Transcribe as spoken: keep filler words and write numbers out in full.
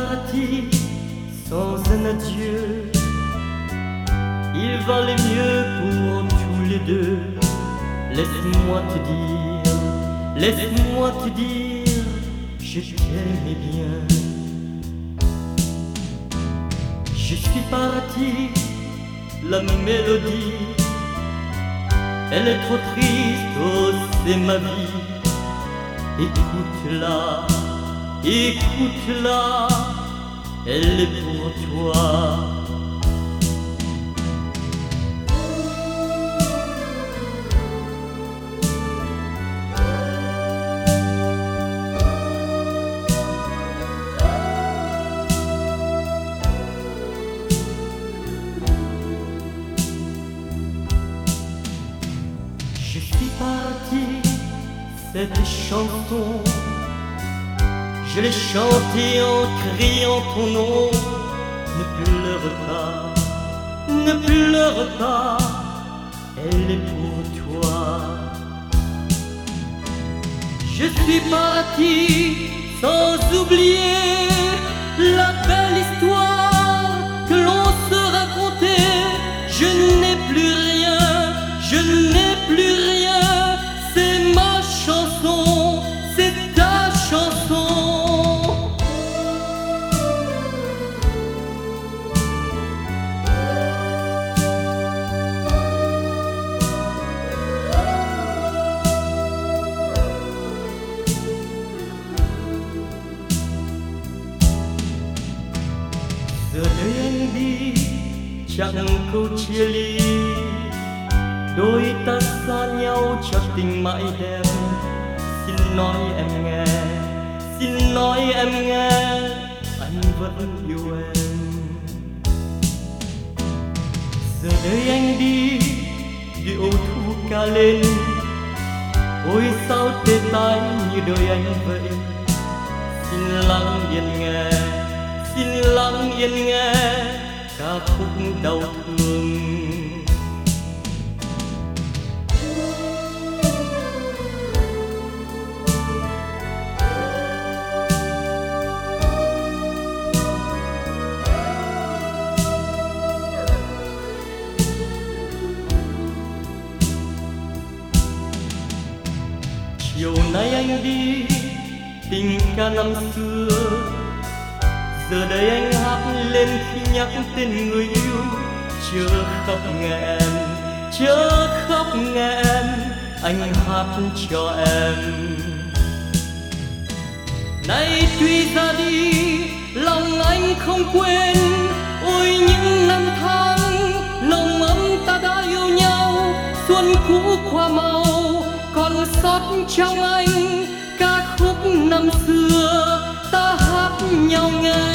parti sans un adieu. Il valait mieux pour tous les deux. Laisse-moi te dire, laisse-moi te dire, je t'aimais bien. Je suis parti, la mélodie, elle est trop triste, oh c'est ma vie. Écoute-la, écoute-la, elle est pour toi. Je suis parti, cette chanson, je l'ai chantée en criant ton nom. Ne pleure pas, ne pleure pas, elle est pour toi. Je suis parti sans oublier la belle histoire que l'on se racontait. Je n'ai plus rien, je n'ai plus rien, c'est ma chanson, c'est ta chanson. Giờ đây anh đi chẳng câu chia ly, đôi ta xa nhau cho tình mãi đẹp. Xin nói em nghe, xin nói em nghe, anh vẫn yêu em. Giờ đây anh đi, điệu thu ca lên, ôi sao tê tái như đời anh vậy. Xin lắng yên nghe, xin lắng yên nghe ca khúc đau thương. Chiều nay anh đi tình ca năm xưa, giờ đây anh hát lên khi nhắc tên người yêu. Chớ khóc nghẹn, chớ khóc nghẹn, anh hát cho em. Nay tuy ra đi lòng anh không quên, ôi những năm tháng nồng ấm ta đã yêu nhau. Xuân cũ qua màu còn sót trong anh ca khúc năm xưa ta hát nhau nghe.